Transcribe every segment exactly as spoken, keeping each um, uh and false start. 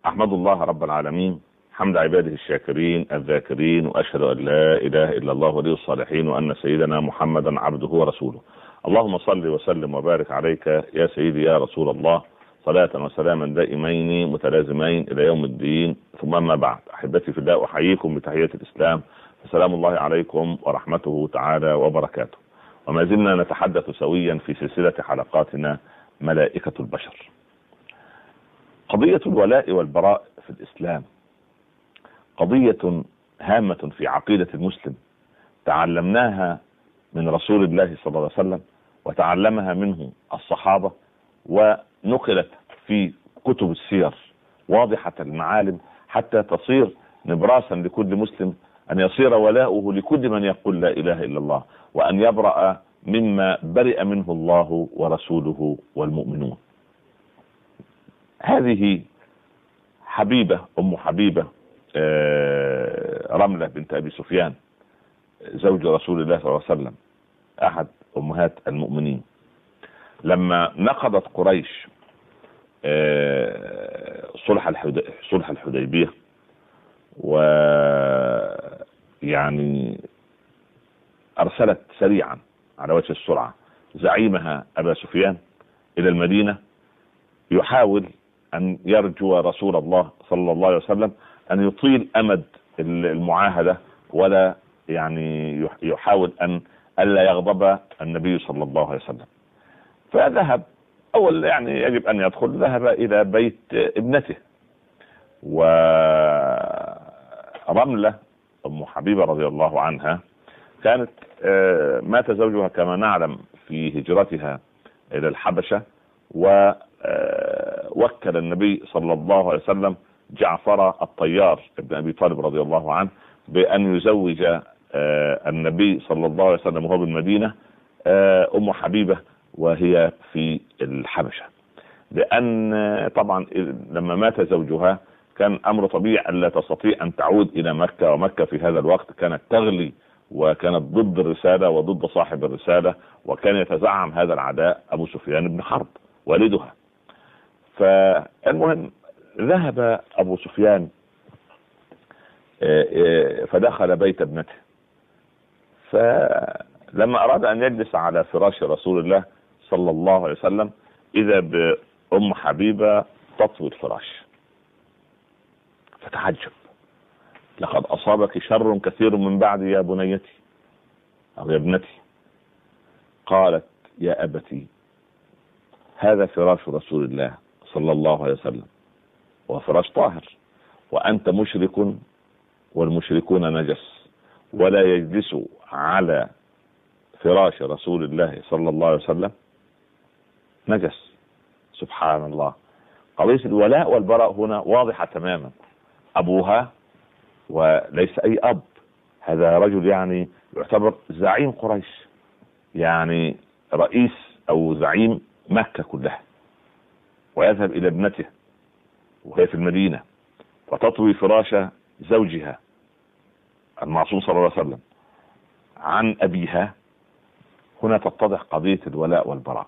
أحمد الله رب العالمين حمد عباده الشاكرين الذاكرين، وأشهد أن لا إله إلا الله ولي الصالحين، وأن سيدنا محمدا عبده ورسوله. اللهم صل وسلم وبارك عليك يا سيدي يا رسول الله، صلاة وسلاما دائمين متلازمين إلى يوم الدين. ثم ما بعد، أحبتي في الله، أحييكم بتحية الإسلام، فسلام الله عليكم ورحمته تعالى وبركاته. وما زلنا نتحدث سويا في سلسلة حلقاتنا ملائكة البشر. قضية الولاء والبراء في الإسلام قضية هامة في عقيدة المسلم، تعلمناها من رسول الله صلى الله عليه وسلم، وتعلمها منه الصحابة، ونقلت في كتب السير واضحة المعالم حتى تصير نبراسا لكل مسلم أن يصير ولاؤه لكل من يقول لا إله إلا الله، وأن يبرأ مما برئ منه الله ورسوله والمؤمنون. هذه حبيبة أم حبيبة رملة بنت أبي سفيان زوج رسول الله صلى الله عليه وسلم، أحد أمهات المؤمنين، لما نقضت قريش صلح صلح الحديبية، ويعني أرسلت سريعا على وجه السرعة زعيمها أبا سفيان إلى المدينة، يحاول أن يرجو رسول الله صلى الله عليه وسلم أن يطيل أمد المعاهدة، ولا يعني يحاول أن ألا يغضب النبي صلى الله عليه وسلم. فذهب، أول يعني يجب أن يدخل، ذهب إلى بيت ابنته. ورملة أم حبيبة رضي الله عنها كانت مات زوجها كما نعلم في هجرتها إلى الحبشة، ووكل النبي صلى الله عليه وسلم جعفر الطيار ابن أبي طالب رضي الله عنه بأن يزوج النبي صلى الله عليه وسلم وهو بالمدينة أم حبيبة وهي في الحبشة، لأن طبعا لما مات زوجها كان أمر طبيعي أن لا تستطيع أن تعود إلى مكة، ومكة في هذا الوقت كانت تغلي وكانت ضد الرسالة وضد صاحب الرسالة، وكان يتزعم هذا العداء أبو سفيان بن حرب والدها. فالمهم ذهب أبو سفيان فدخل بيت ابنته، فلما أراد أن يجلس على فراش رسول الله صلى الله عليه وسلم إذا بأم حبيبة تطوي الفراش، فتعجب: لقد أصابك شر كثير من بعد يا بنيتي أو يا ابنتي. قالت: يا أبتي، هذا فراش رسول الله صلى الله عليه وسلم، وفراش طاهر، وأنت مشرك والمشركون نجس، ولا يجلس على فراش رسول الله صلى الله عليه وسلم نجس. سبحان الله. قضية الولاء والبراء هنا واضحة تماما. أبوها، وليس أي أب، هذا رجل يعني يعتبر زعيم قريش، يعني رئيس أو زعيم مكة كلها، ويذهب إلى ابنته وهي في المدينة وتطوي فراش زوجها المعصوم صلى الله عليه وسلم عن أبيها. هنا تتضح قضية الولاء والبراء.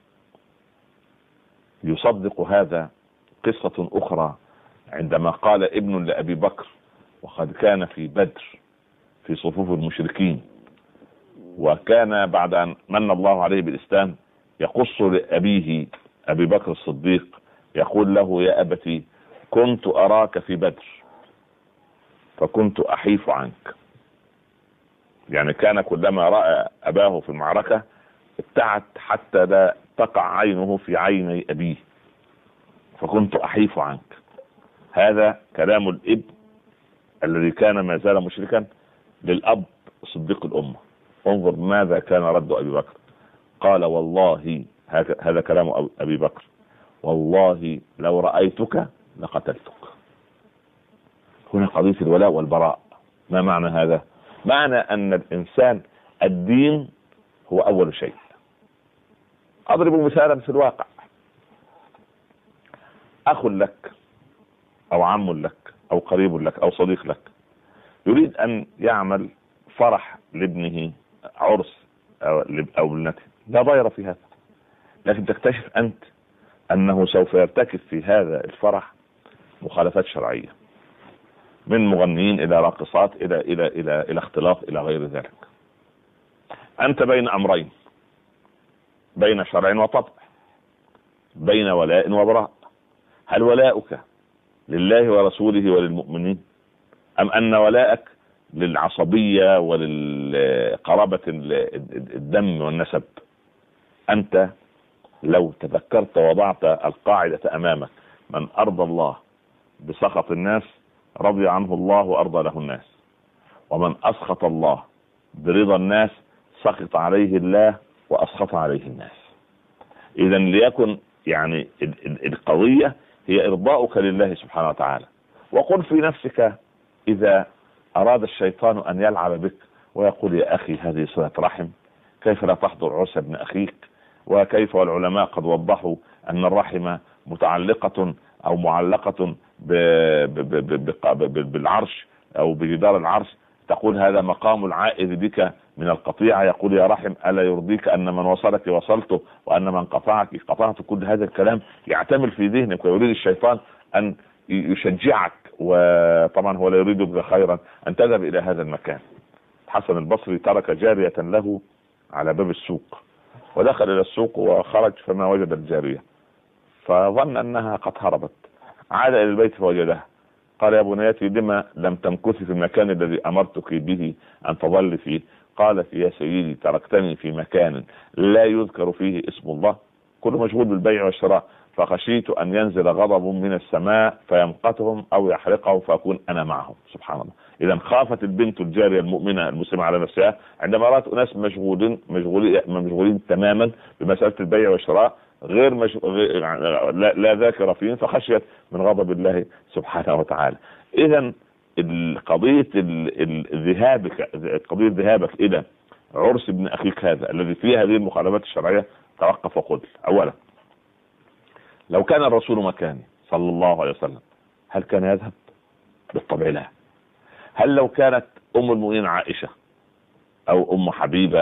يصدق هذا قصة أخرى عندما قال ابن لأبي بكر، وقد كان في بدر في صفوف المشركين، وكان بعد أن من الله عليه بالإسلام يقص لأبيه أبي بكر الصديق، يقول له: يا أبتي، كنت أراك في بدر فكنت أحيف عنك. يعني كان كلما رأى أباه في المعركة ابتعد حتى لا تقع عينه في عيني أبيه، فكنت أحيف عنك. هذا كلام الابن الذي كان ما زال مشركا للأب صديق الأمة. انظر ماذا كان رد أبي بكر. قال: والله، هذا كلام أبي بكر، والله لو رأيتك لقتلتك. هنا قضية الولاء والبراء. ما معنى هذا؟ معنى أن الإنسان الدين هو أول شيء. أضرب مثالا في الواقع: أخ لك أو عم لك أو قريب لك أو صديق لك يريد أن يعمل فرح لابنه، عرس أو ابنته، لا ضير في هذا، لكن تكتشف أنت أنه سوف يرتكب في هذا الفرح مخالفات شرعية، من مغنيين إلى راقصات إلى إلى إلى إلى اختلاط إلى غير ذلك. أنت بين أمرين، بين شرع وطبع، بين ولاء وبراء. هل ولاؤك لله ورسوله وللمؤمنين، أم أن ولاءك للعصبية وللقرابة الدم والنسب؟ أنت لو تذكرت وضعت القاعدة أمامك: من أرضى الله بسخط الناس رضي عنه الله وأرضى له الناس، ومن أسخط الله برضا الناس سخط عليه الله وأسخط عليه الناس. إذا ليكن يعني القضية هي إرضاؤك لله سبحانه وتعالى. وقل في نفسك إذا أراد الشيطان أن يلعب بك ويقول: يا أخي هذه صلة رحم، كيف لا تحضر عرس ابن أخيك؟ وكيف والعلماء قد وضحوا أن الرحم متعلقة أو معلقة بالعرش أو بجدار العرش، تقول هذا مقام العائد بك من القطيعة. يقول: يا رحم ألا يرضيك أن من وصلك وصلته وأن من قطعك قطعت؟ كل هذا الكلام يعتمل في ذهنك، ويريد الشيطان أن يشجعك، وطبعا هو لا يريد بك خيرا، أن تذهب إلى هذا المكان. الحسن البصري ترك جارية له على باب السوق، ودخل إلى السوق وخرج فما وجد الجارية، فظن أنها قد هربت. عاد إلى البيت فوجدها. قال: يا بنيتي لما لم تمكثي في المكان الذي أمرتك به أن تظل فيه؟ قالت: يا سيدي تركتني في مكان لا يذكر فيه اسم الله، كله مشغول بالبيع والشراء، فخشيت أن ينزل غضب من السماء فيمقتهم أو يحرقهم فأكون أنا معهم. سبحان الله. إذا خافت البنت الجارية المؤمنة المسلمة على نفسها عندما رأت أناس مشغولين مشغولين مشغولين تماما بمسألة البيع والشراء، غير, مش... غير لا... لا ذاكرة فيهم، فخشيت من غضب الله سبحانه وتعالى. إذا قضية ذهابك قضية ذهابك إلى عرس ابن أخيك هذا الذي فيه هذه المخالفات الشرعية، توقف وقل: أولا، لو كان الرسول مكاني صلى الله عليه وسلم هل كان يذهب؟ بالطبع لا. هل لو كانت أم المؤمنين عائشة أو أم حبيبة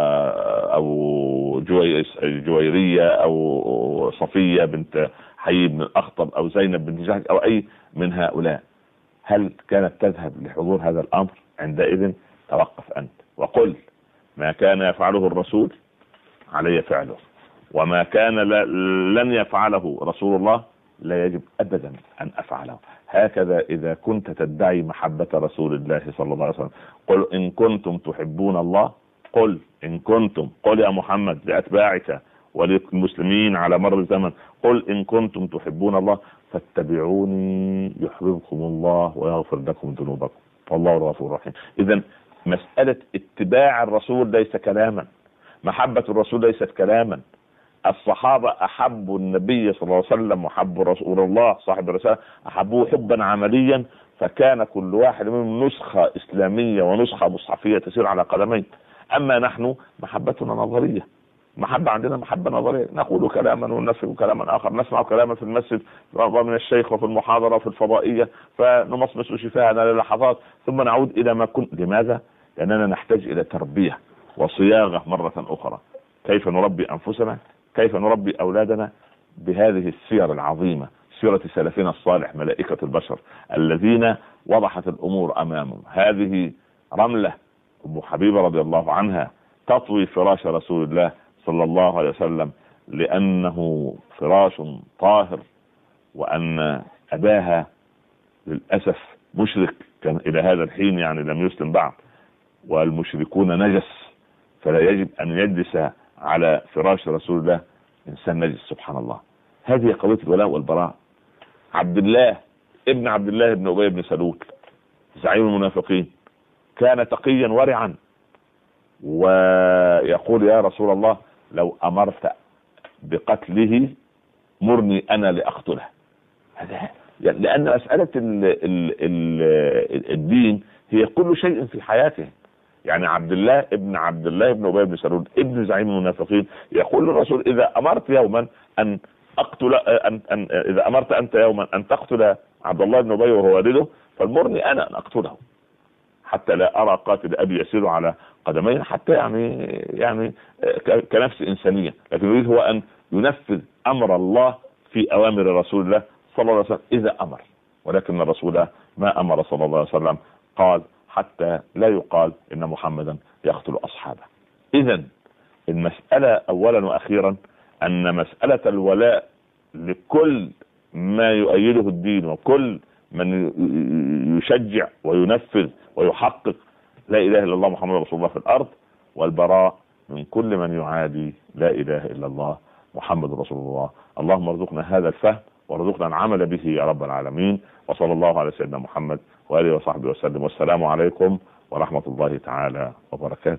أو جويرية أو صفية بنت حي بن الأخطب أو زينب بن جحش أو أي من هؤلاء، هل كانت تذهب لحضور هذا الأمر؟ عندئذ توقف أنت وقل: ما كان يفعله الرسول علي فعله، وما كان لن يفعله رسول الله لا يجب أبدا أن أفعله. هكذا إذا كنت تدعي محبة رسول الله صلى الله عليه وسلم، قل إن كنتم تحبون الله، قل إن كنتم، قل يا محمد لأتباعك وللمسلمين على مر الزمن، قل إن كنتم تحبون الله فاتبعوني يحببكم الله ويغفر لكم ذنوبكم والله غفور رحيم. إذن مسألة اتباع الرسول ليس كلاما، محبة الرسول ليست كلاما. الصحابة أحبوا النبي صلى الله عليه وسلم وحبوا رسول الله صاحب الرسالة، أحبوه حبا عمليا، فكان كل واحد منهم نسخة إسلامية ونسخة مصحفية تسير على قدمين. أما نحن محبتنا نظرية، محبة عندنا محبة نظرية، نقول كلاما وننفذ كلاما آخر، نسمع كلاما في المسجد من الشيخ وفي المحاضرة وفي الفضائية فنمصمص شفاهنا للحظات ثم نعود إلى ما كنا. لماذا؟ لأننا نحتاج إلى تربية وصياغة مرة أخرى. كيف نربي أنفسنا؟ كيف نربي أولادنا؟ بهذه السير العظيمة، سيرة سلفنا الصالح ملائكة البشر الذين وضحت الأمور أمامهم. هذه رملة أم حبيبة رضي الله عنها تطوي فراش رسول الله صلى الله عليه وسلم لأنه فراش طاهر، وأن أباها للأسف مشرك كان إلى هذا الحين، يعني لم يسلم بعد، والمشركون نجس، فلا يجب أن يجلس على فراش رسول الله إنسان نجس. سبحان الله. هذه قضية الولاء والبراء. عبد الله ابن عبد الله بن أبي بن سلول زعيم المنافقين كان تقيا ورعا، ويقول: يا رسول الله لو أمرت بقتله مرني أنا لأقتله. هذا لأن مسألة ال ال ال الدين هي كل شيء في حياته. يعني عبد الله ابن عبد الله ابن أبي بن سلول ابن زعيم المنافقين يقول للرسول: إذا أمرت يوما أن أقتل أن أن إذا أمرت أنت يوما أن تقتل عبد الله بن أبي وهو والده فالمرني أنا أن أقتله، حتى لا أرى قاتل أبي يسير على قدمين، حتى يعني يعني كنفس إنسانية، لكن يريد هو أن ينفذ أمر الله في أوامر رسول الله صلى الله عليه وسلم إذا أمر. ولكن الرسول ما أمر صلى الله عليه وسلم، قال حتى لا يقال إن محمدا يقتل أصحابه. إذن المسألة أولا وأخيرا أن مسألة الولاء لكل ما يؤيده الدين وكل من يشجع وينفذ ويحقق لا إله إلا الله محمد رسول الله في الأرض، والبراء من كل من يعادي لا إله إلا الله محمد رسول الله. اللهم ارزقنا هذا الفهم وارزقنا العمل به يا رب العالمين، وصلى الله على سيدنا محمد وآله وصحبه وسلم، والسلام عليكم ورحمة الله تعالى وبركاته.